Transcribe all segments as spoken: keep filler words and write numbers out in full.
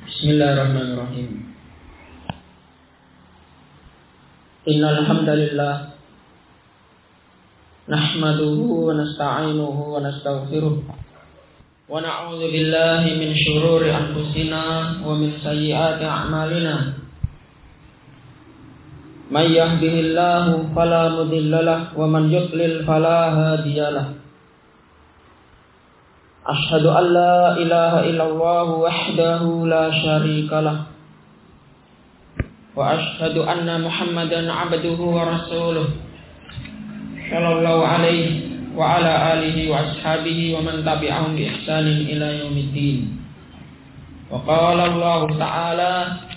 Bismillahirrahmanirrahim. Innal hamdalillah nahmaduhu wa nasta'inuhu wa nastaghfiruh wa na'udzu billahi min shururi anfusina wa min sayyiati a'malina. May yahdihillahu fala mudilla lahu wa man yudlil fala hadiya lahu. Ashhadu an la ilaha illallah wahdahu la syarika lah wa ashhadu anna Muhammadan abduhu wa rasuluh sallallahu alaihi wa ala alihi wa ashabihi wa man tabi'ahum bi ihsanin ila yaumiddin. Wa qala Allah ta'ala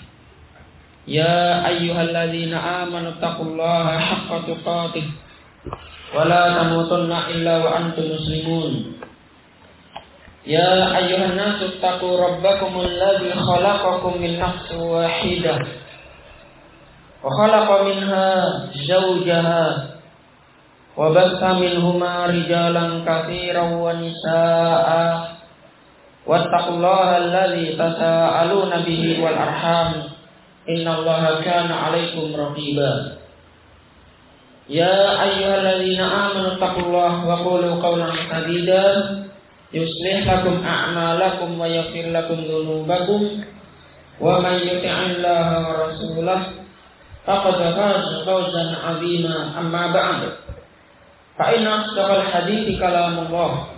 ya ayyuhalladzina amanu taqullaha haqqa tuqatih wa la tamutunna illa wa antum muslimun. Ya ayyuhan nasu taqu rabbakumul ladzi khalaqakum min nafsin wahidah wa khalaqa minha zawjaha wa batha minhuma rijalan katsiran wa nisaa'a wattaqullaha alladzi tasaaluna bihi wal arham innallaha kana 'alaikum raqiba. Ya ayyuhalladzina amanu taqullaha wa qulu qawlan sadida yuslih lakum a'malakum wa yaghfir lakum dhunubakum wa may yuti'illaha wa rasulahu faqad faza fawzan 'azima. Amma ba'd, fa inna asdaqal hadithi kalamullah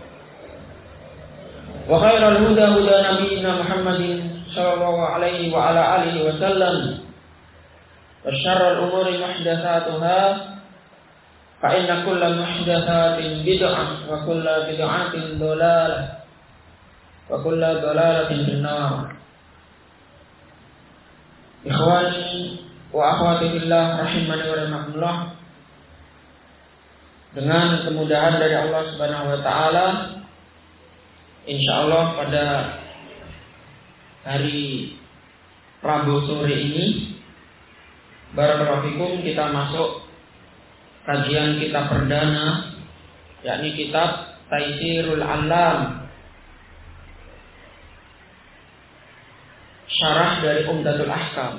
wa khairal huda huda nabiyyina Muhammadin sallallahu alaihi wa ala alihi wa sallam wa syarrul umuri muhdatsatuha fa inna kulla muhdatsatin bid'ah wa kulla bid'atin dhalalah wa kulla dhalalatin finnar. Ikhwani wa akhwati fillah rahimani wa rahimakumullah, dengan kemudahan dari Allah Subhanahu wa taala, insyaallah pada hari Rabu sore ini barakallahu fikum kita masuk kajian kitab perdana, yakni kitab Taisirul Alam, syarah dari Umdatul Ahkam.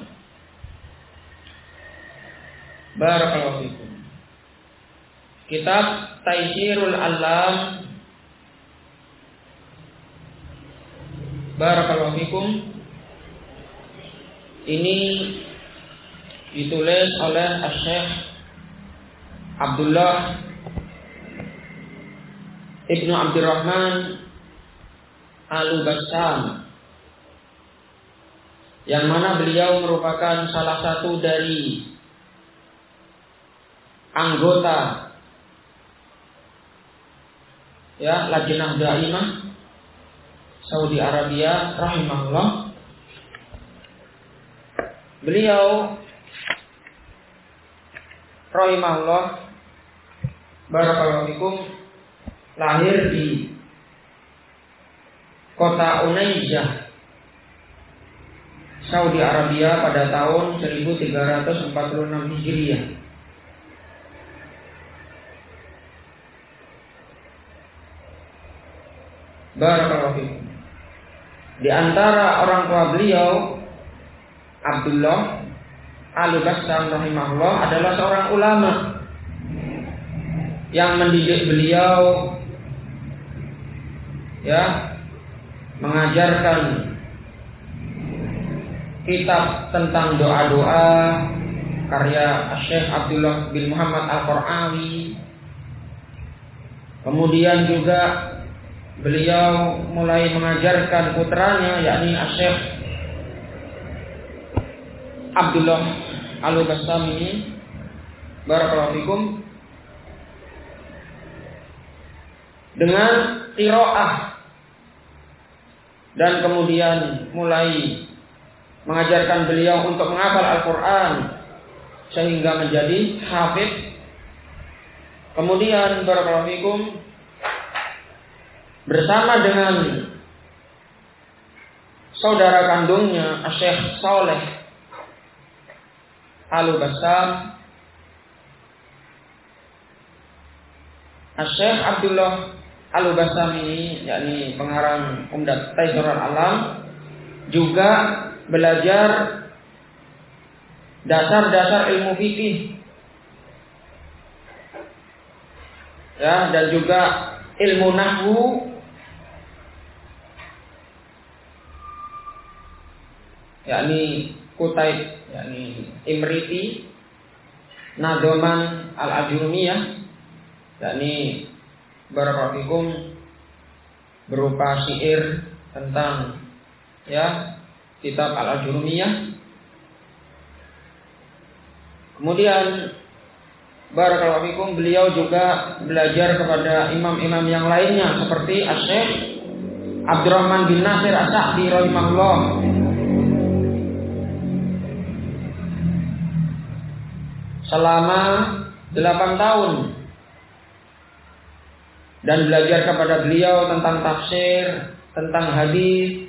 Barakallahu fikum. Kitab Taisirul Alam, barakallahu fikum, ini ditulis oleh Asy-Syaikh Abdullah Ibnu Abdurrahman Al-Bassam, yang mana beliau merupakan salah satu dari anggota ya Lajnah Daimah Saudi Arabia rahimahullah. Beliau rahimahullah barakallahu fikum lahir di kota Unaizah, Saudi Arabia pada tahun seribu tiga ratus empat puluh enam Hijriah. Barakallahu fikum. Di antara orang tua beliau, Abdullah Al-Bassam rahimahullah adalah seorang ulama yang mendidik beliau, ya, mengajarkan kitab tentang doa-doa karya Syekh Abdullah bin Muhammad Al-Qur'awi. Kemudian juga beliau mulai mengajarkan putranya, yakni Syekh Abdullah Al-Bassam ini, barakallahu fikum, dengan qiraah, dan kemudian mulai mengajarkan beliau untuk menghafal Al-Quran sehingga menjadi hafidz. Kemudian barakallahu fikum, bersama dengan saudara kandungnya Syekh Saleh Al-Bassam, Syekh Abdullah Al-Bassam ini, yakni pengarang Umdat Taisirul Alam, juga belajar dasar-dasar ilmu fikih, ya, dan juga ilmu nahwu, yakni Kutaib, yakni Imriti, Nadoman al-Ajurumiyah, yakni barakallahu berupa syair tentang, ya, kitab al-Ajurumiyah. Kemudian barakallahu fikum, beliau juga belajar kepada imam-imam yang lainnya seperti Asy-Syaikh Abdurrahman bin Nasir As-Sa'di rahimahullah, selama delapan tahun, dan belajar kepada beliau tentang tafsir, tentang hadis,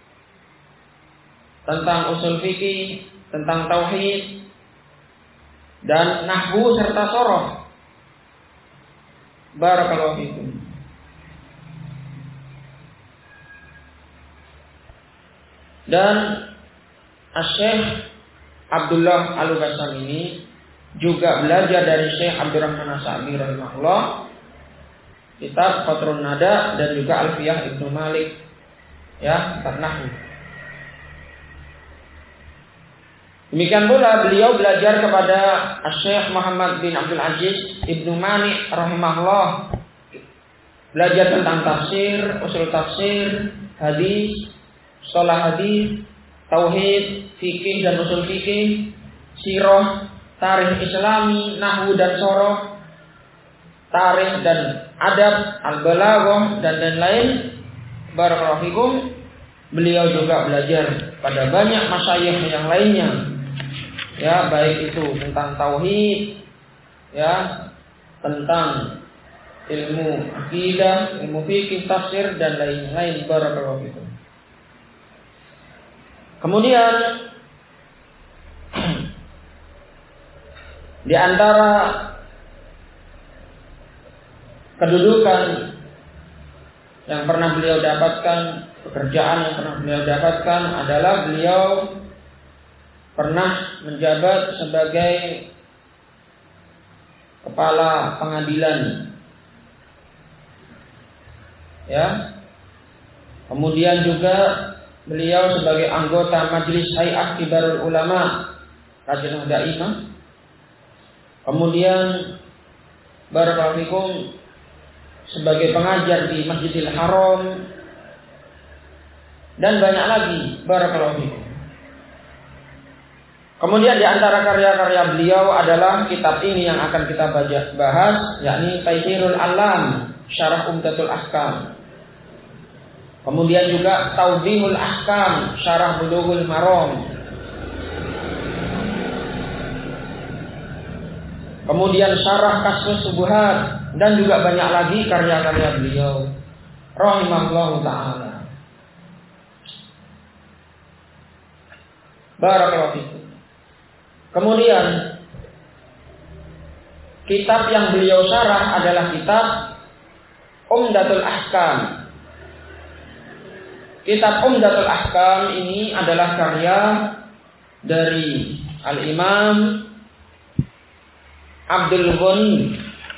tentang usul fikih, tentang tauhid, dan nahwu serta soroh. Barakallahu fikum. Dan Asy-Syaikh Abdullah Al-Bassam ini juga belajar dari Syekh Abdurrahman As-Sa'di rahimahullah kitab Qatrun Nada dan juga Alfiyah Ibnu Malik, ya, kitab nahwu. Demikian pula beliau belajar kepada Syekh Muhammad bin Abdul Aziz Ibnu Mani rahimahullah, belajar tentang tafsir, usul tafsir, hadis, shalah hadis, tauhid, fikih dan usul fikih, sirah, tarikh Islami, nahwu dan soroh, tarikh dan adab, al-balaghah dan lain-lain. Barakallahu fikum. Beliau juga belajar pada banyak masyayikh yang lainnya, ya, baik itu tentang tauhid, ya, tentang ilmu akidah, ilmu fikih, tafsir dan lain-lain. Barakallahu fikum. Kemudian di antara kedudukan yang pernah beliau dapatkan, pekerjaan yang pernah beliau dapatkan adalah beliau pernah menjabat sebagai kepala pengadilan, ya. Kemudian juga beliau sebagai anggota Majelis Hay'ah Kibarul Ulama Lajnah Daimah. Kemudian barakallahu fikum sebagai pengajar di Masjidil Haram dan banyak lagi. Barakallahu fikum. Kemudian di antara karya-karya beliau adalah kitab ini yang akan kita bahas, yakni Taysirul Alam Syarah Umdatul Ahkam. Kemudian juga Tawdihul Ahkam Syarah Bulughul Maram. Kemudian Syarah Kasus Subuhat dan juga banyak lagi karya-karya beliau rahimahullahu taala. Barakallahu fikum. Kemudian kitab yang beliau syarah adalah kitab Umdatul Ahkam. Kitab Umdatul Ahkam ini adalah karya dari Al-Imam Abdul Ghani,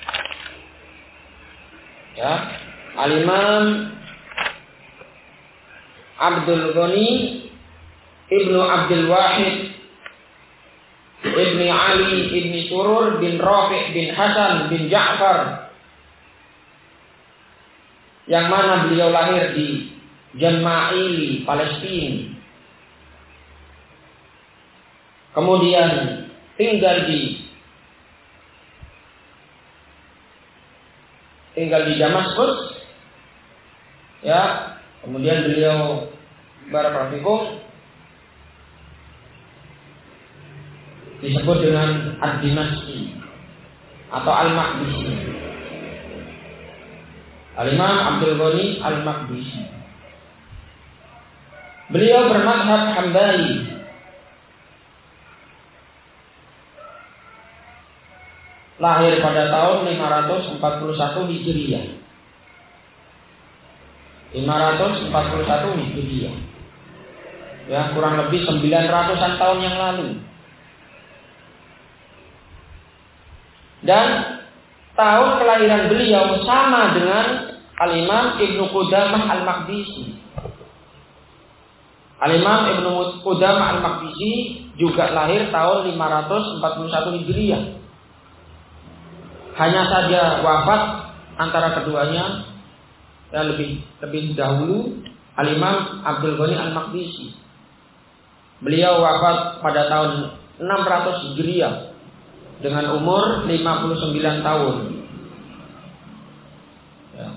ya, Al-Imam Abdul Ghani Ibnu Abdul Wahid Ibni Ali Ibni Surur bin Rafi' bin Hasan bin Ja'far, yang mana beliau lahir di Jama'ili, Palestina. Kemudian tinggal di tinggal di Damaskus, ya. Kemudian beliau barakallahu fikum disebut dengan Ad-Dimashqi atau Al-Maqdisi. Al-Imam Abdul Ghani Al-Maqdisi. Beliau bermadhab Hambali. Lahir pada tahun lima ratus empat puluh satu Hijriah. lima ratus empat puluh satu Hijriah. Ya, kurang lebih sembilan ratusan tahun yang lalu. Dan tahun kelahiran beliau sama dengan Al-Imam Ibnu Qudamah Al-Maqdisi. Al-Imam Ibnu Qudamah Al-Maqdisi juga lahir tahun lima ratus empat puluh satu Hijriah. Hanya saja wafat antara keduanya ya lebih lebih dahulu Al-Imam Abdul Ghani Al-Maqdisi. Beliau wafat pada tahun enam ratus Hijriah dengan umur lima puluh sembilan tahun. Ya.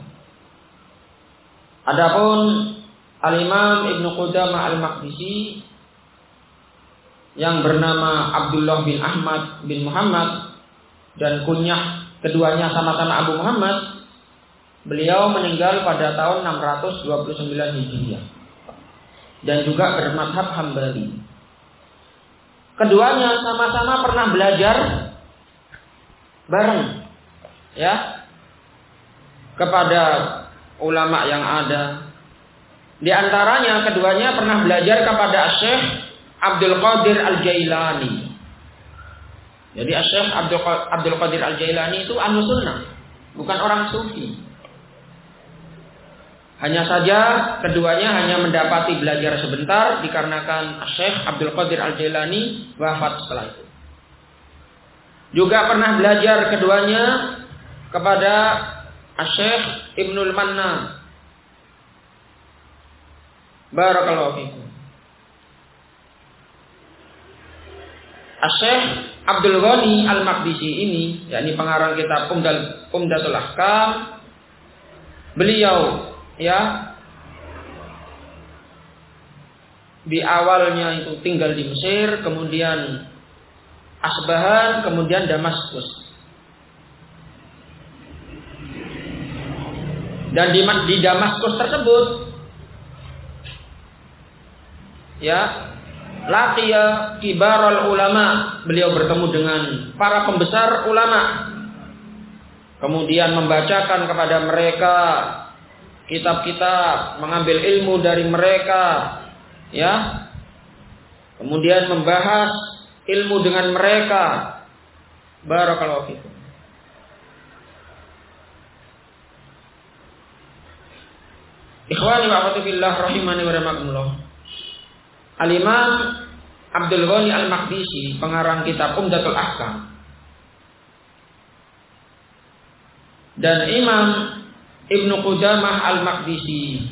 Adapun Al-Imam Ibnu Qudamah Al-Maqdisi yang bernama Abdullah bin Ahmad bin Muhammad dan kunyah keduanya sama-sama Abu Muhammad, beliau meninggal pada tahun enam ratus dua puluh sembilan Hijriah dan juga bermadzhab Hambali. Keduanya sama-sama pernah belajar bareng ya kepada ulama yang ada. Di antaranya keduanya pernah belajar kepada Syekh Abdul Qadir Al-Jailani. Jadi Syekh Abdul, Abdul Qadir Al-Jailani itu ahlu sunnah, bukan orang sufi. Hanya saja keduanya hanya mendapati belajar sebentar dikarenakan Syekh Abdul Qadir Al-Jailani wafat setelah itu. Juga pernah belajar keduanya kepada Syekh Ibnul Manna. Barakallahu fikum. Syekh Abdul Ghani Al-Maqdisi ini, yakni pengarang kitab Umdatul Ahkam, beliau ya di awalnya itu tinggal di Mesir, kemudian Asbahan, kemudian Damaskus. Dan di, di Damaskus tersebut ya laqiya kibarul ulama, beliau bertemu dengan para pembesar ulama, kemudian membacakan kepada mereka kitab-kitab, mengambil ilmu dari mereka ya, kemudian membahas ilmu dengan mereka. Barakallahu fikum. Ikhwani wa akhwati fillah rahimani wa rahimakumullah. Al-Imam Abdul Ghani Al-Maqdisi, pengarang kitab Umdatul Ahkam, dan Imam Ibnu Qudamah Al-Maqdisi,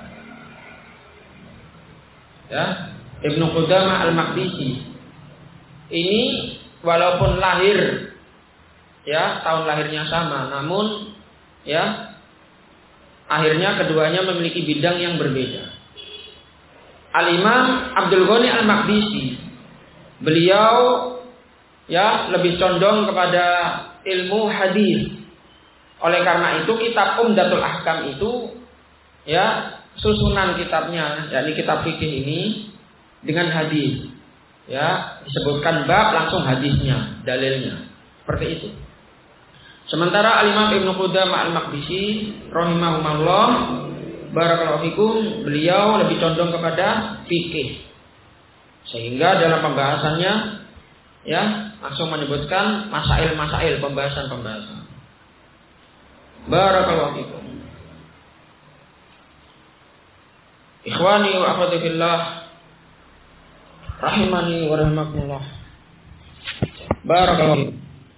ya, Ibnu Qudamah Al-Maqdisi ini walaupun lahir ya tahun lahirnya sama, namun ya akhirnya keduanya memiliki bidang yang berbeda. Al-Imam Abdul Ghani Al-Maqdisi, beliau ya lebih condong kepada ilmu hadis. Oleh karena itu kitab Umdatul Ahkam itu ya susunan kitabnya, yakni kitab fikih ini dengan hadis. Ya, disebutkan bab langsung hadisnya, dalilnya. Seperti itu. Sementara Al-Imam Ibnu Qudamah Al-Maqdisi rahimahumullah, barakallahu fikum, beliau lebih condong kepada fikih. Sehingga dalam pembahasannya ya langsung menyebutkan masail-masail, pembahasan-pembahasan. Barakallahu fikum. Ikhwani wa akhwati fillah rahimani wa rahimakumullah. Barakallahu.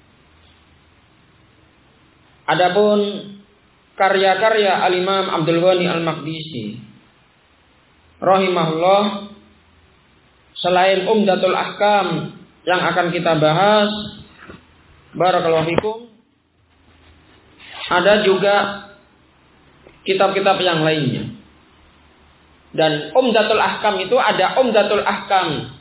Adapun karya-karya Al-Imam Abdul Ghani Al-Maqdisi rahimahullah, selain Umdatul Ahkam yang akan kita bahas, barakallahu fikum, ada juga kitab-kitab yang lainnya. Dan Umdatul Ahkam itu ada Umdatul Ahkam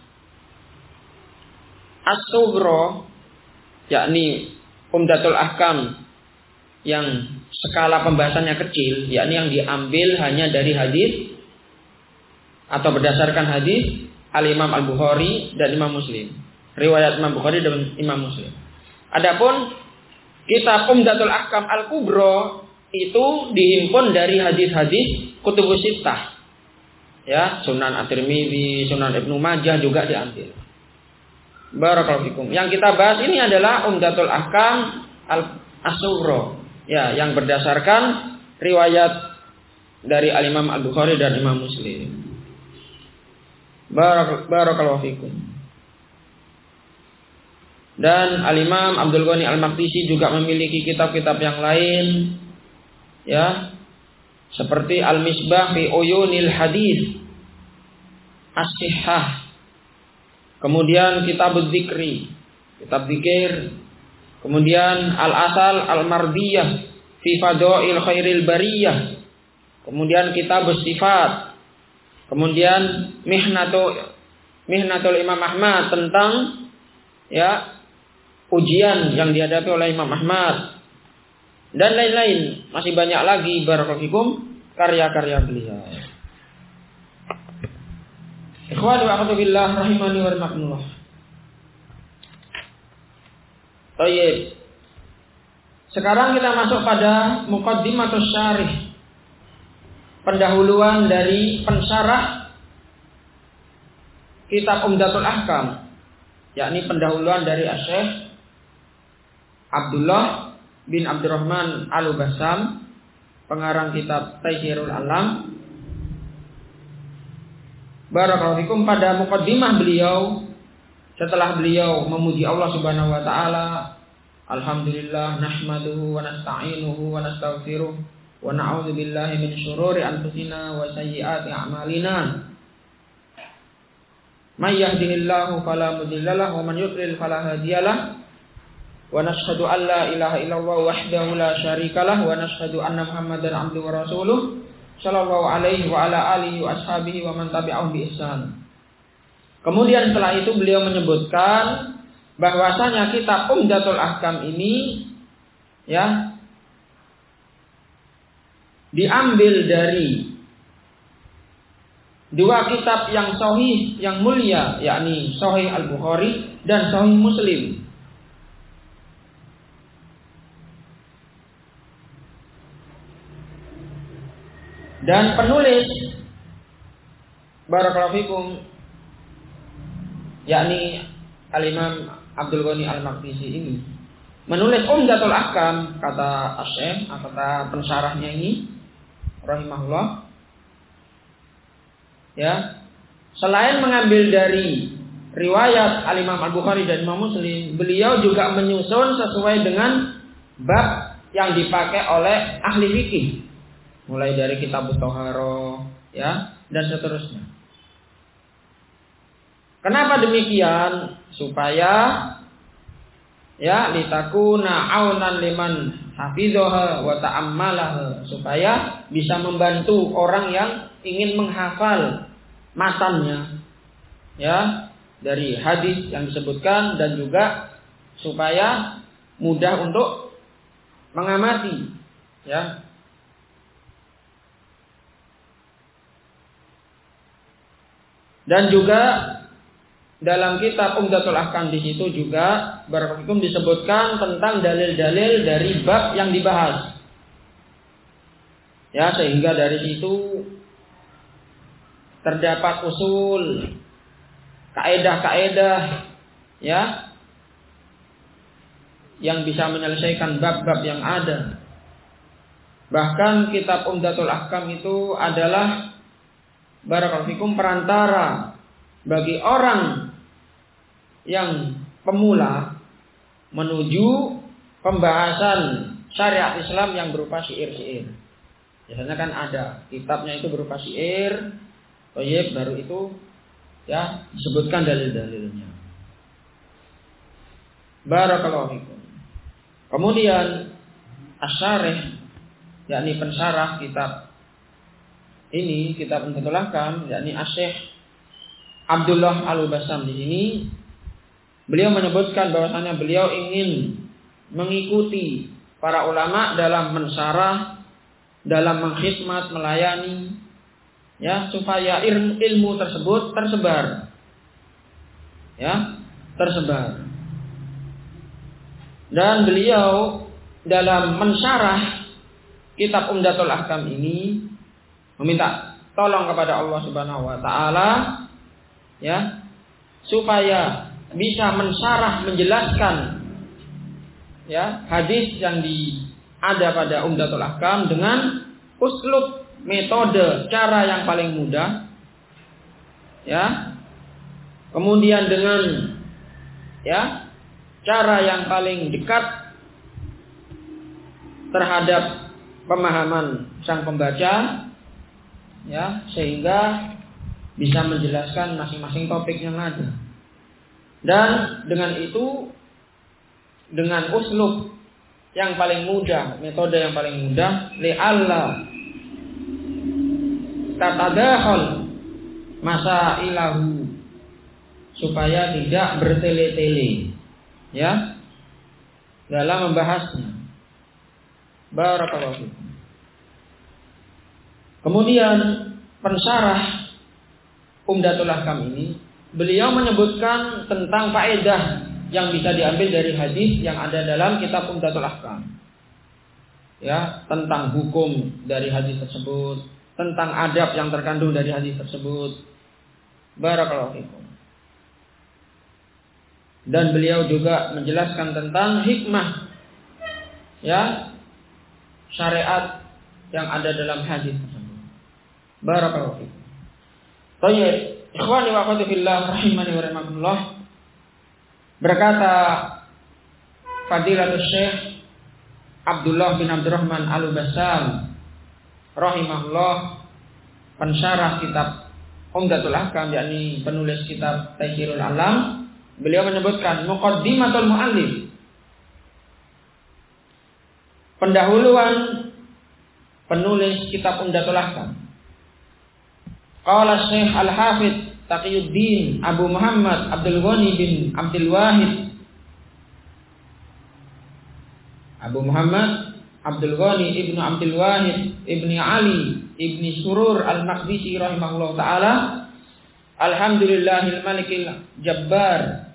As-Sughra, yakni Umdatul Ahkam yang skala pembahasannya kecil, yakni yang diambil hanya dari hadis atau berdasarkan hadis Al-Imam Al-Bukhari dan Imam Muslim, riwayat Imam Bukhari dan Imam Muslim. Adapun kitab Umdatul Ahkam Al-Kubra itu dihimpun dari hadis-hadis Kutubus Sittah, Ya, Sunan At-Tirmidzi, Sunan Ibnu Majah juga diambil. Barakallahu fikum. Yang kita bahas ini adalah Umdatul Ahkam Al-As-Sughra. Ya, yang berdasarkan riwayat dari Al-Imam Al-Bukhari dan Imam Muslim. Barak, barakallahu fikum. Dan Al-Imam Abdul Ghani Al-Maqdisi juga memiliki kitab-kitab yang lain, ya, seperti Al-Misbah fi Uyunil Hadis As-Sihhah. Kemudian Kitab Dzikri, kitab zikir. Kemudian Al-Asal Al-Mardiyah fi Fadail Khairil Bariyah. Kemudian Kitab Sifat. Kemudian Mihnatul Mihnatul Imam Ahmad tentang, ya, ujian yang dihadapi oleh Imam Ahmad dan lain-lain. Masih banyak lagi barakallahu fikum karya-karya beliau. Ikhwani wa akhwati billah rahimani wa rahimakumullah. Baik. Sekarang kita masuk pada muqaddimatus syarih. Pendahuluan dari pensyarah kitab Umdatul Ahkam, yakni pendahuluan dari Asy-Syaikh Abdullah bin Abdurrahman Al-Bassam, pengarang kitab Taysirul Alam. Barakallahu fikum. Pada muqaddimah beliau, setelah beliau memuji Allah Subhanahu wa taala, alhamdulillah nahmaduhu wa nasta'inuhu wa nastaghfiruh wa na'udzu billahi min syururi anfusina wa sayyiati a'malina. May yahdihillahu fala mudhillalah wa man yudlil fala hadiyalah. Wa nashhadu an la ilaha illallah wahdahu la syarikalah wa nashhadu anna Muhammadan abduhu wa rasuluh sallallahu alaihi wa ala alihi wa ashabihi wa man tabi'ahum bi ihsan. Kemudian setelah itu beliau menyebutkan bahwasanya kitab Umdatul Ahkam ini, ya, diambil dari dua kitab yang sahih, yang mulia, yakni Sahih Al-Bukhari dan Sahih Muslim. Dan penulis barakallahu fikum, yakni Al-Imam Abdul Ghani Al-Maqdisi ini menulis Umdatul Ahkam, kata Asy-Syaikh, kata pensyarahnya ini rahimahullah, ya, selain mengambil dari riwayat Al-Imam Al-Bukhari dan Imam Muslim, beliau juga menyusun sesuai dengan bab yang dipakai oleh ahli fikih, mulai dari kitab Thaharah, ya, dan seterusnya. Kenapa demikian? Supaya, ya, litakuna aunan liman hafizaha wa ta'ammalaha, supaya bisa membantu orang yang ingin menghafal matannya, ya, dari hadis yang disebutkan, dan juga supaya mudah untuk mengamati, ya. Dan juga dalam kitab Umdatul Ahkam di situ juga barakallahu disebutkan tentang dalil-dalil dari bab yang dibahas. Ya, sehingga dari situ terdapat usul, kaedah-kaedah, ya, yang bisa menyelesaikan bab-bab yang ada. Bahkan kitab Umdatul Ahkam itu adalah barakallahu fikum perantara bagi orang yang pemula menuju pembahasan syariat Islam yang berupa syair-syair. Biasanya kan ada kitabnya itu berupa syair, toyib, baru itu, ya, disebutkan dalil-dalilnya. Barakallahu fikum. Kemudian asy-syarih, yakni pensyarah kitab ini, kitab Umdatul Ahkam, yakni Asy-Syaikh Abdullah Al-Bassam, di sini beliau menyebutkan bahwasanya beliau ingin mengikuti para ulama dalam mensyarah, dalam mengkhidmat, melayani, ya, supaya ilmu, ilmu tersebut tersebar, ya, tersebar. Dan beliau dalam mensyarah kitab Umdatul Ahkam ini meminta tolong kepada Allah Subhanahu wa taala ya, supaya bisa mensyarah, menjelaskan ya hadis yang di ada pada Umdatul Ahkam dengan uslub, metode, cara yang paling mudah ya. Kemudian dengan ya cara yang paling dekat terhadap pemahaman sang pembaca ya, sehingga bisa menjelaskan masing-masing topik yang ada. Dan dengan itu, dengan uslub yang paling mudah, metode yang paling mudah, li'alla tatadakhal masailahu, supaya tidak bertele-tele ya dalam membahasnya. Barakallahu fikum. Kemudian pensyarah Umdatul Ahkam ini, beliau menyebutkan tentang faedah yang bisa diambil dari hadis yang ada dalam kitab Umdatul Ahkam. Ya, tentang hukum dari hadis tersebut, tentang adab yang terkandung dari hadis tersebut. Barakallahu fikum. Dan beliau juga menjelaskan tentang hikmah ya, syariat yang ada dalam hadis tersebut. Barakallahu fikum. Baik, ikhwani wa akhwati fillah rahimani wa rahimakumullah. Berkata Fadilatul Syekh Abdullah bin Abdurrahman Al-Bassam rahimahullah, pensyarah kitab Umdatul Ahkam, yakni penulis kitab Taysirul Alam, beliau menyebutkan muqaddimatul muallif, pendahuluan penulis kitab Umdatul Ahkam. Qala Syekh Al-Hafidz Taqiyuddin Abu Muhammad Abdul Ghani bin Abdul Wahid Abu Muhammad Abdul Ghani ibnu Abdul Wahid ibni Ali ibni Surur Al-Maqdisi rahimahullah ta'ala. Alhamdulillahil malikil jabbar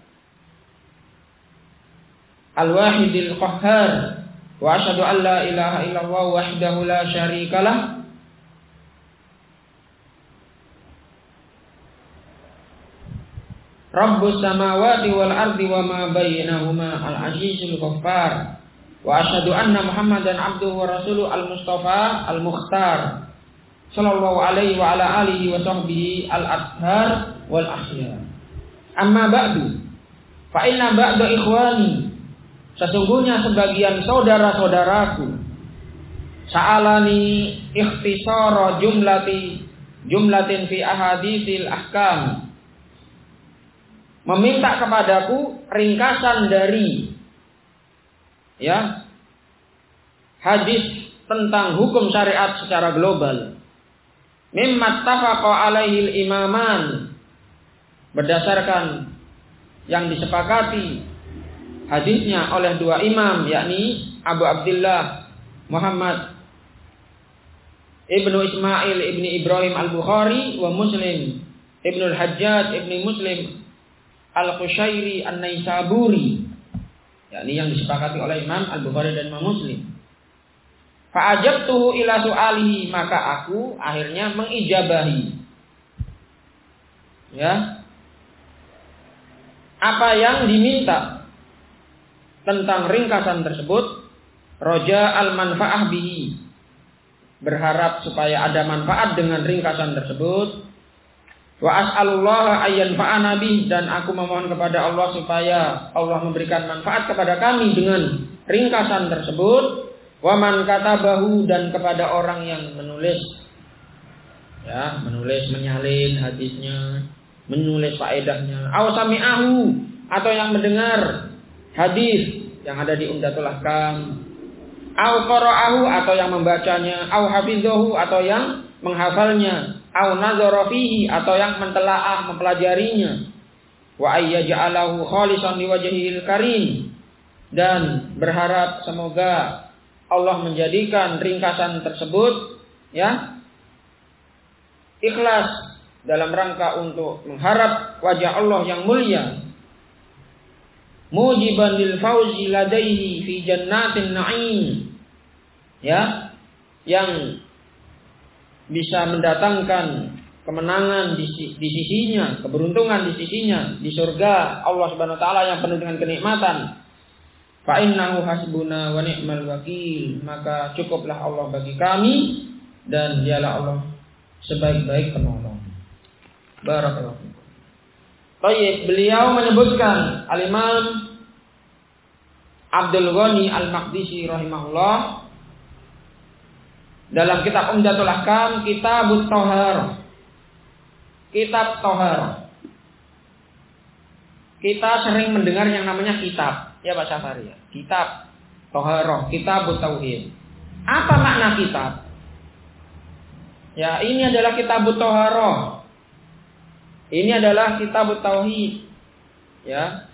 al-wahidil qahhar, wa asyhadu an la ilaha illallah wahdahu la syarikalah, Rabbus samawati wal ardi wa ma bainahuma al-azizul ghaffar, wa asyhadu anna Muhammadan abduhu wa rasuluhu al-mustafa al-mukhtar sallallahu alaihi wa ala alihi wa sahbihi al-athhar wal akhyar. Amma ba'du, fa inna ba'da ikhwani, sesungguhnya sebagian saudara-saudaraku, sa'alani ikhtisara jumlati jumlatin fi ahaditsil ahkam, meminta kepadaku ringkasan dari ya hadis tentang hukum syariat secara global. Mimma tafaqa alaihi al-imaman, berdasarkan yang disepakati hadisnya oleh dua imam, yakni Abu Abdullah Muhammad Ibnu Ismail Ibni Ibrahim Al-Bukhari wa Muslim Ibnu Al-Hajjaj Ibni Muslim Al-Qushairi An-Naisaburi, yakni yang disepakati oleh Imam Al-Bukhari dan Imam Muslim. Fa'ajabtuhu ila su'alihi, maka aku akhirnya mengijabahi ya apa yang diminta tentang ringkasan tersebut. Roja al-manfa'ah bihi, berharap supaya ada manfaat dengan ringkasan tersebut. Wa as'alullaha ayyanfa'ana bih, dan aku memohon kepada Allah supaya Allah memberikan manfaat kepada kami dengan ringkasan tersebut. Wa man katabahu, dan kepada orang yang menulis ya, menulis menyalin hadisnya, menulis faedahnya. Aw sami'ahu, atau yang mendengar hadis yang ada di Umdatul Ahkam. Aw qara'ahu, atau yang membacanya. Aw hafizahu, atau yang menghafalnya. Aw nazara fihi, atau yang mentelaah, mempelajarinya. Wa ayyaj'alahu khalisan liwajhihil karim, dan berharap semoga Allah menjadikan ringkasan tersebut ya ikhlas dalam rangka untuk mengharap wajah Allah yang mulia, mujiban lil fauzi ladaihi fi jannatin na'im, ya, yang bisa mendatangkan kemenangan di, di sisinya, keberuntungan di sisinya, di surga Allah Subhanahu wa taala yang penuh dengan kenikmatan. Fa innahu hasbuna wa ni'mal wakil, maka cukuplah Allah bagi kami dan dialah Allah sebaik-baik penolong. Barakallahu fikum. Baik, beliau menyebutkan Al-Imam Abdul Ghani Al-Maqdisi rahimahullah dalam kitab Umdatul Ahkam, Kitabut Thaharah. Kitab Thaharah. Kita sering mendengar yang namanya kitab, ya Pak Syafari ya. Kitab Thaharah, Kitabut Tauhid. Apa makna kitab? Ya, ini adalah Kitabut Thaharah. Ini adalah Kitabut Tauhid. Ya.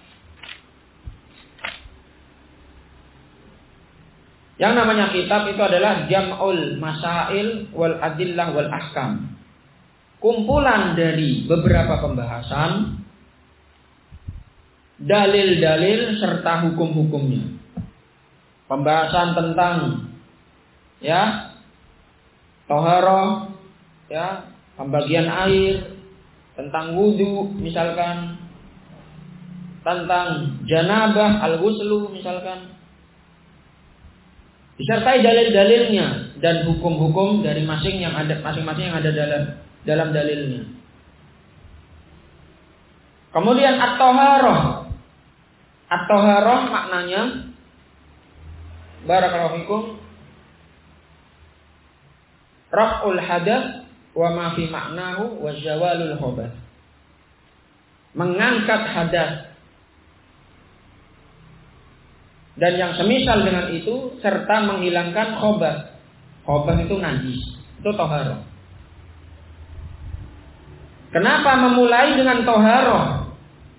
Yang namanya kitab itu adalah jam'ul masail wal adillah wal ahkam. Kumpulan dari beberapa pembahasan, dalil-dalil serta hukum-hukumnya. Pembahasan tentang ya thaharah, ya, pembagian air, tentang wudu misalkan, tentang janabah, al-ghuslu misalkan. Disertai dalil-dalilnya dan hukum-hukum dari masing yang ada masing-masing yang ada dalam dalam dalilnya. Kemudian at-thaharah. At-thaharah maknanya barakallahu fikum raf'ul hadath wa ma fi ma'nahu wa zawalul khabath. Mengangkat hadas dan yang semisal dengan itu serta menghilangkan khobath. Khobath itu najis, itu thaharah. Kenapa memulai dengan thaharah?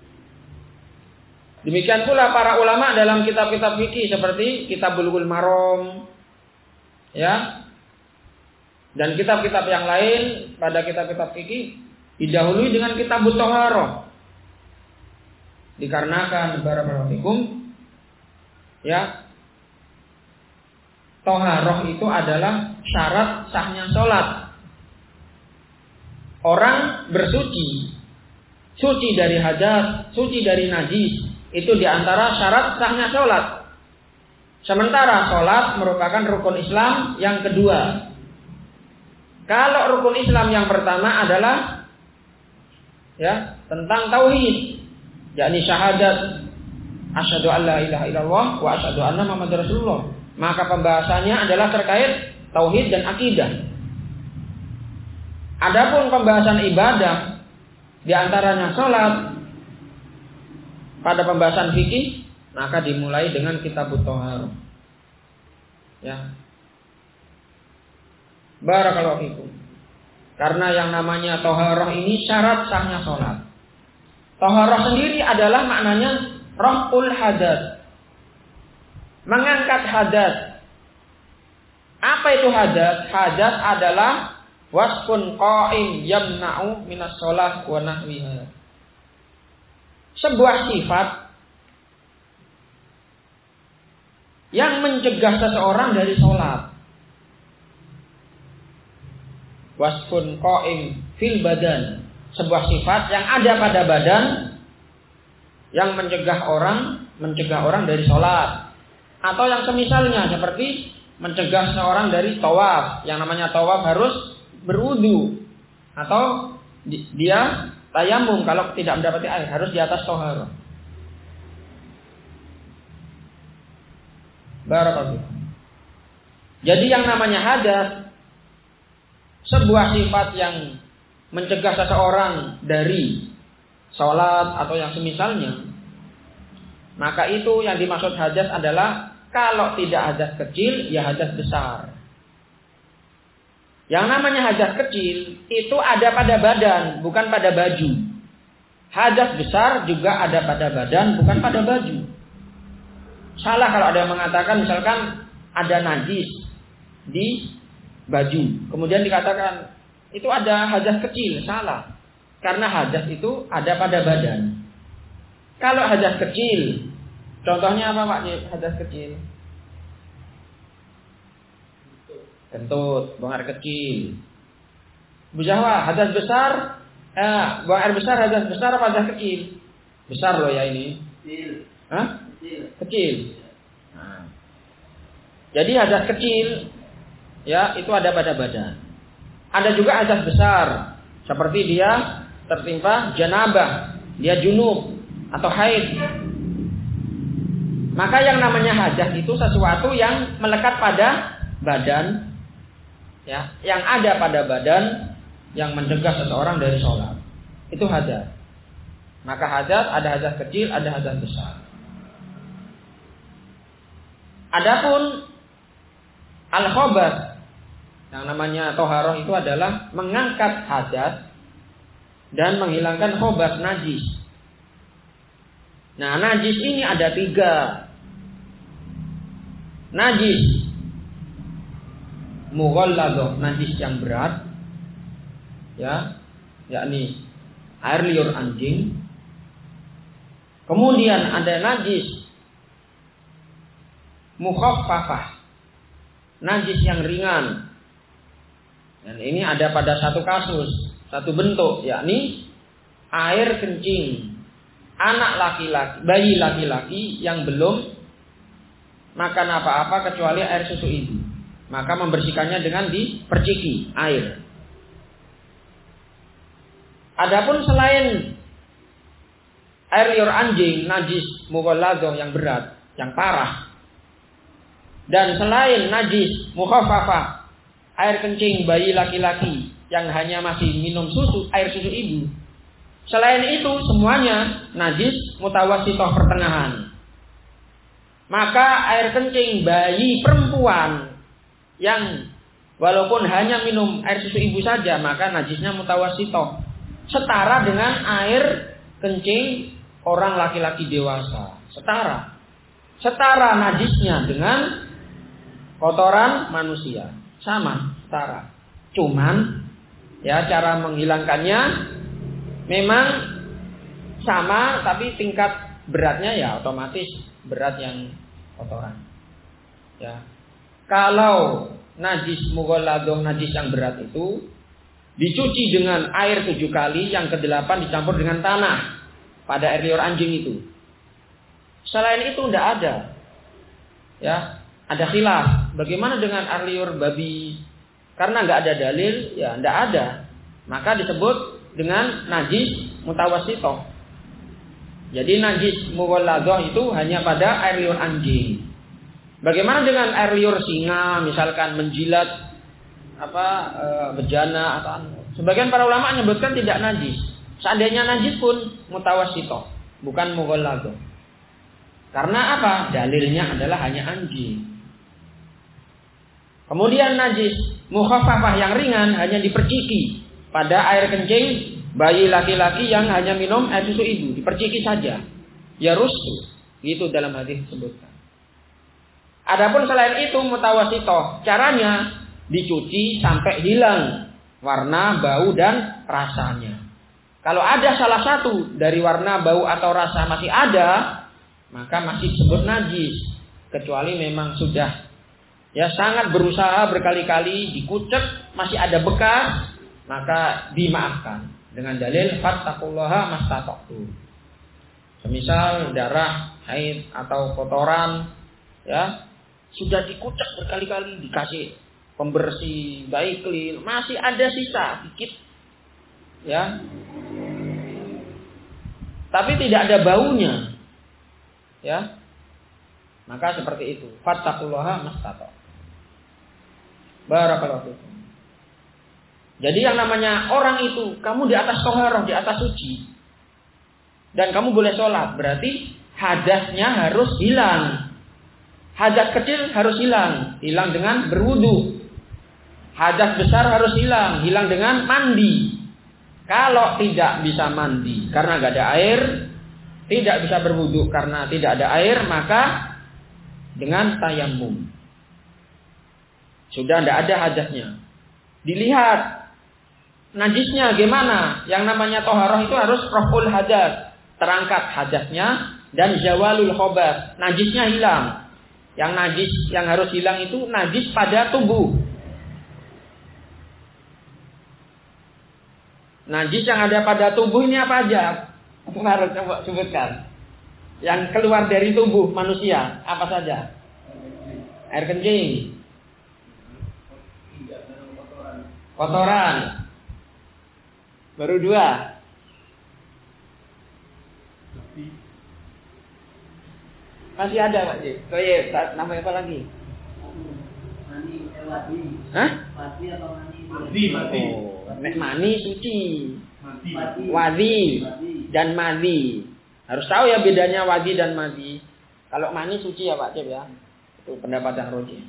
Demikian pula para ulama dalam kitab-kitab fikih seperti Kitab Bulughul Maram, ya, dan kitab-kitab yang lain pada kitab-kitab fikih didahului dengan Kitabut Thaharah. Dikarenakan barakallahu fikum, ya, thaharah itu adalah syarat sahnya sholat. Orang bersuci, suci dari hadas, suci dari najis, itu diantara syarat sahnya sholat. Sementara sholat merupakan rukun Islam yang kedua. Kalau rukun Islam yang pertama adalah ya tentang tauhid, yakni syahadat asyhadu an la ilaha illallah wa asyhadu anna muhammadar rasulullah. Maka pembahasannya adalah terkait tauhid dan akidah. Adapun pembahasan ibadah di antaranya salat pada pembahasan fikih, maka dimulai dengan Kitabut Thaharah. Ya. Barakallahu fikum. Karena yang namanya thaharah ini syarat sahnya salat. Thaharah sendiri adalah maknanya raf'ul hadas. Mengangkat hadas. Apa itu hadas? Hadas adalah wasfun qa'im yamna'u minas shalah wa nahwiha. Sebuah sifat yang mencegah seseorang dari sholat. Wasfun qa'im fil badan. Sebuah sifat yang ada pada badan yang mencegah orang, mencegah orang dari sholat. Atau yang semisalnya seperti mencegah seorang dari tawaf. Yang namanya tawaf harus berwudu. Atau dia tayamum kalau tidak mendapati air, harus di atas thaharah. Barakallahu. Jadi yang namanya hadas, sebuah sifat yang mencegah seseorang dari sholat atau yang semisalnya, maka itu yang dimaksud hadas adalah kalau tidak hadas kecil, ya hadas besar. Yang namanya hadas kecil itu ada pada badan, bukan pada baju. Hadas besar juga ada pada badan, bukan pada baju. Salah kalau ada yang mengatakan misalkan ada najis di baju, kemudian dikatakan itu ada hadas kecil. Salah. Karena hadas itu ada pada badan. Kalau hadas kecil, contohnya apa Pak? Hadas kecil. Kentut, buang air kecil. Bu Zahwa, hadas besar, eh, buang air besar, hadas besar apa hadas kecil? Besar loh ya ini. Kecil. Hah? Kecil. Kecil. Nah. Jadi hadas kecil, ya itu ada pada badan. Ada juga hadas besar, seperti dia tertimpa janabah, dia junub atau haid. Maka yang namanya hadas itu sesuatu yang melekat pada badan, ya, yang ada pada badan yang mencegah seseorang dari sholat. Itu hadas. Maka hadas ada hadas kecil, ada hadas besar. Adapun al-khobath, yang namanya toharoh itu adalah mengangkat hadas dan menghilangkan khobath, najis. Nah, najis ini ada tiga. Najis mughalladah, najis yang berat, ya, yakni air liur anjing. Kemudian ada najis mukhaffafah, najis yang ringan. Dan ini ada pada satu kasus, satu bentuk, yakni air kencing anak laki-laki, bayi laki-laki yang belum makan apa-apa kecuali air susu ibu. Maka membersihkannya dengan diperciki air. Adapun selain air liur anjing, najis mughalladah yang berat, yang parah. Dan selain najis mukhaffafah, air kencing bayi laki-laki yang hanya masih minum susu, air susu ibu. Selain itu semuanya najis mutawassithah, pertengahan. Maka air kencing bayi perempuan yang walaupun hanya minum air susu ibu saja, maka najisnya mutawassithah, setara dengan air kencing orang laki-laki dewasa. Setara. Setara najisnya dengan kotoran manusia. Sama, setara. Cuman ya cara menghilangkannya memang sama, tapi tingkat beratnya ya otomatis berat yang kotoran. Ya. Kalau najis mughalladah, najis yang berat itu dicuci dengan air tujuh kali, yang kedelapan dicampur dengan tanah pada air liur anjing itu. Selain itu tidak ada. Ya, ada khilaf. Bagaimana dengan air liur babi? Karena nggak ada dalil, ya tidak ada. Maka disebut dengan najis mutawassithah. Jadi najis mughalladah itu hanya pada air liur anjing. Bagaimana dengan air liur singa, misalkan menjilat apa e, bejana atau sebagian para ulama menyebutkan tidak najis. Seandainya najis pun mutawassithah, bukan mughalladah. Karena apa? Dalilnya adalah hanya anjing. Kemudian najis mukhaffafah yang ringan hanya diperciki pada air kencing bayi laki-laki yang hanya minum air susu ibu, diperciki saja. Ya rusuh, gitu dalam hadis disebutkan. Adapun selain itu mutawassithah, caranya dicuci sampai hilang warna, bau dan rasanya. Kalau ada salah satu dari warna, bau atau rasa masih ada, maka masih disebut najis. Kecuali memang sudah ya sangat berusaha berkali-kali dikucek, masih ada bekas, maka dimaafkan dengan dalil fattaqullaha mastata'tu. Semisal darah, haid atau kotoran, ya sudah dikucek berkali-kali, dikasih pembersih baik clean, masih ada sisa dikit, ya. Tapi tidak ada baunya, ya. Maka seperti itu. Fattaqullaha mastata'tu. Barakallahu fikum. Jadi yang namanya orang itu, kamu di atas toharoh, di atas suci, dan kamu boleh sholat, berarti hadasnya harus hilang. Hadas kecil harus hilang, hilang dengan berwudu. Hadas besar harus hilang, hilang dengan mandi. Kalau tidak bisa mandi karena nggak ada air, tidak bisa berwudu karena tidak ada air, maka dengan tayamum. Sudah tidak ada hadasnya. Dilihat najisnya gimana? Yang namanya toharoh itu harus raful hadas, terangkat hadasnya, dan zawalul khobath, najisnya hilang. Yang najis yang harus hilang itu najis pada tubuh. Najis yang ada pada tubuh ini apa aja? Harus coba sebutkan. Yang keluar dari tubuh manusia apa saja? Air kencing, kotoran. Baru dua. Masih ada Pak Ji. Oh iya, namanya apa lagi? Mani, wadi. Hah? Wadi atau mani? Mati, mati. Oh, nek mani suci. Mati. Wadi dan madi. Harus tahu ya bedanya wadi dan madi. Kalau mani suci ya Pak Cip ya. Itu pendapat yang rojih.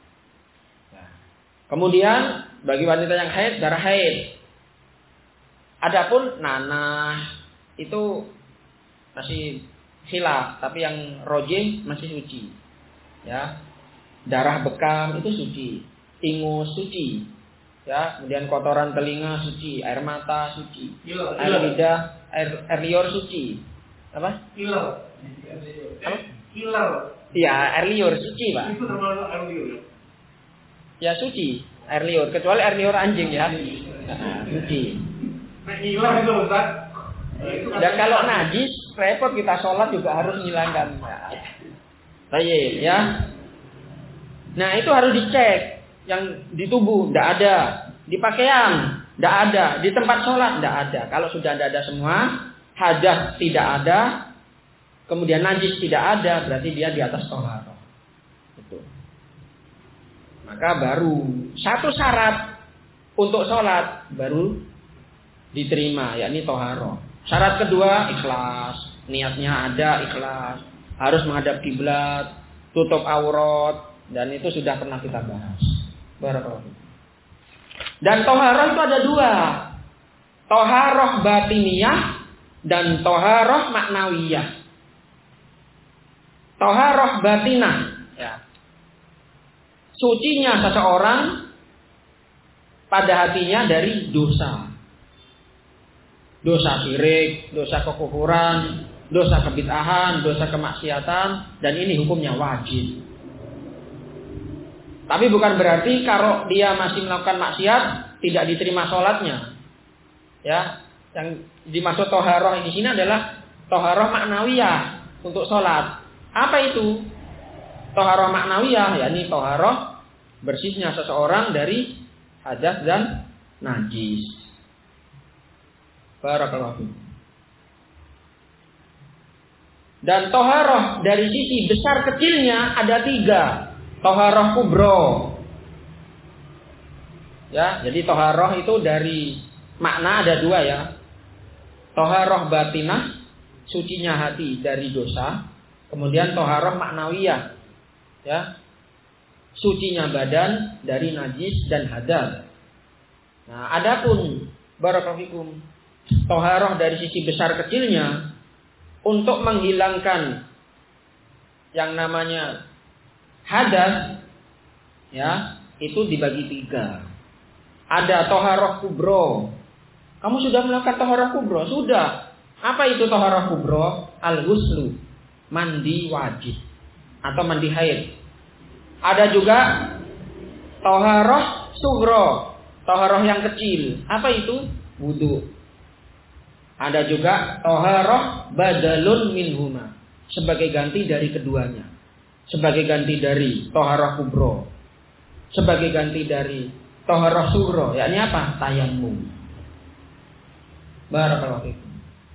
Kemudian bagi wanita yang haid, darah haid. Adapun nanah itu masih khilaf, tapi yang rojih masih suci. Ya. Darah bekam itu suci, ingus suci. Ya, kemudian kotoran telinga suci, air mata suci, Iler, air iler. lidah, air, air liur suci. Apa? Iler. Apa? Iler. Iya, air liur suci, Pak. Itu termasuk air liur. Ya suci, air liur, kecuali air liur anjing ya. Nah, suci. Nah, iler itu Ustaz. Nah, itu Dan kalau najis, repot kita sholat juga harus menghilangkan. Baik, ya. Nah, itu harus dicek. Yang di tubuh tidak ada, di pakaian tidak ada, di tempat sholat tidak ada. Kalau sudah tidak ada semua, hadas tidak ada, kemudian najis tidak ada, berarti dia di atas toharoh. Itu. Maka baru satu syarat untuk sholat baru diterima, yakni toharoh. Syarat kedua ikhlas, niatnya ada ikhlas, harus menghadap kiblat, tutup aurat, dan itu sudah pernah kita bahas. Barakallahu. Dan toharoh itu ada dua, toharoh batiniyah dan toharoh maknawiyah. Toharoh batinah, ya. Sucinya seseorang pada hatinya dari dosa. Dosa syirik, dosa kekufuran, dosa kebid'ahan, dosa kemaksiatan, dan ini hukumnya wajib. Tapi bukan berarti kalau dia masih melakukan maksiat tidak diterima sholatnya. Ya, yang dimaksud toharoh di sini adalah toharoh maknawiyah untuk sholat. Apa itu? Toharoh maknawiyah, yakni toharoh bersihnya seseorang dari hadas dan najis. Barakallahu. Dan toharoh dari sisi besar kecilnya ada tiga. Toharoh kubro. Ya, jadi toharoh itu dari makna ada dua ya. Toharoh batinah, sucinya hati dari dosa. Kemudian toharoh maknawiyah, ya, sucinya badan dari najis dan hadas. Nah, adapun barakallahu fikum, toharoh dari sisi besar kecilnya untuk menghilangkan yang namanya hadas, ya, itu dibagi tiga. Ada toharoh kubro. Kamu sudah melakukan toharoh kubro? Sudah. Apa itu toharoh kubro? Al-ghuslu, mandi wajib atau mandi haid. Ada juga toharoh sugro, toharoh yang kecil. Apa itu? Wudu. Ada juga toharoh badalun minhuma, sebagai ganti dari keduanya. Sebagai ganti dari toharoh kubro, sebagai ganti dari toharoh sugro, yakni apa? Tayammum. Barakallahu fikum.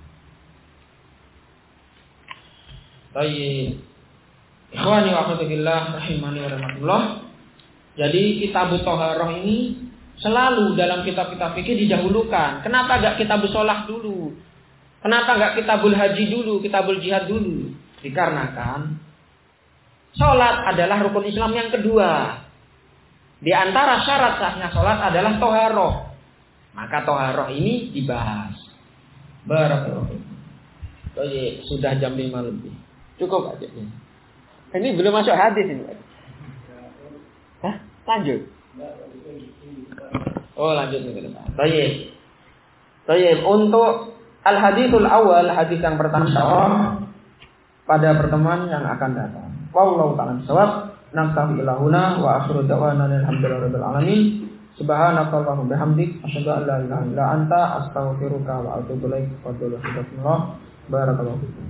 Baik. Ikhwani wa akhwati fillah rahimani wa rahmatullah. Jadi kitab toharoh ini selalu dalam kitab-kitab fikih didahulukan. Kenapa enggak kitabul sholah dulu? Kenapa enggak kitabul haji dulu, kitabul jihad dulu? Dikarenakan sholat adalah rukun Islam yang kedua. Di antara syarat sahnya sholat adalah toharoh. Maka toharoh ini dibahas. Barakallahu. Baik, sudah jam lima lebih. Cukup aja ini. Ini belum masuk hadis ini. Hah? Lanjut. Oh, lanjut ke depan. Baik. Baik, untuk al-hadithul awal, hadis yang pertama insyaallah pada pertemuan yang akan datang. Wallahu ta'ala shawab. Naktafi ilahuna wa akhiru da'wana alhamdulillahi rabbil alamin. Subhanakallahumma bihamdik asyhadu an la ilaha illa anta astaghfiruka wa atubu ilaik. Wa barakallahu fikum.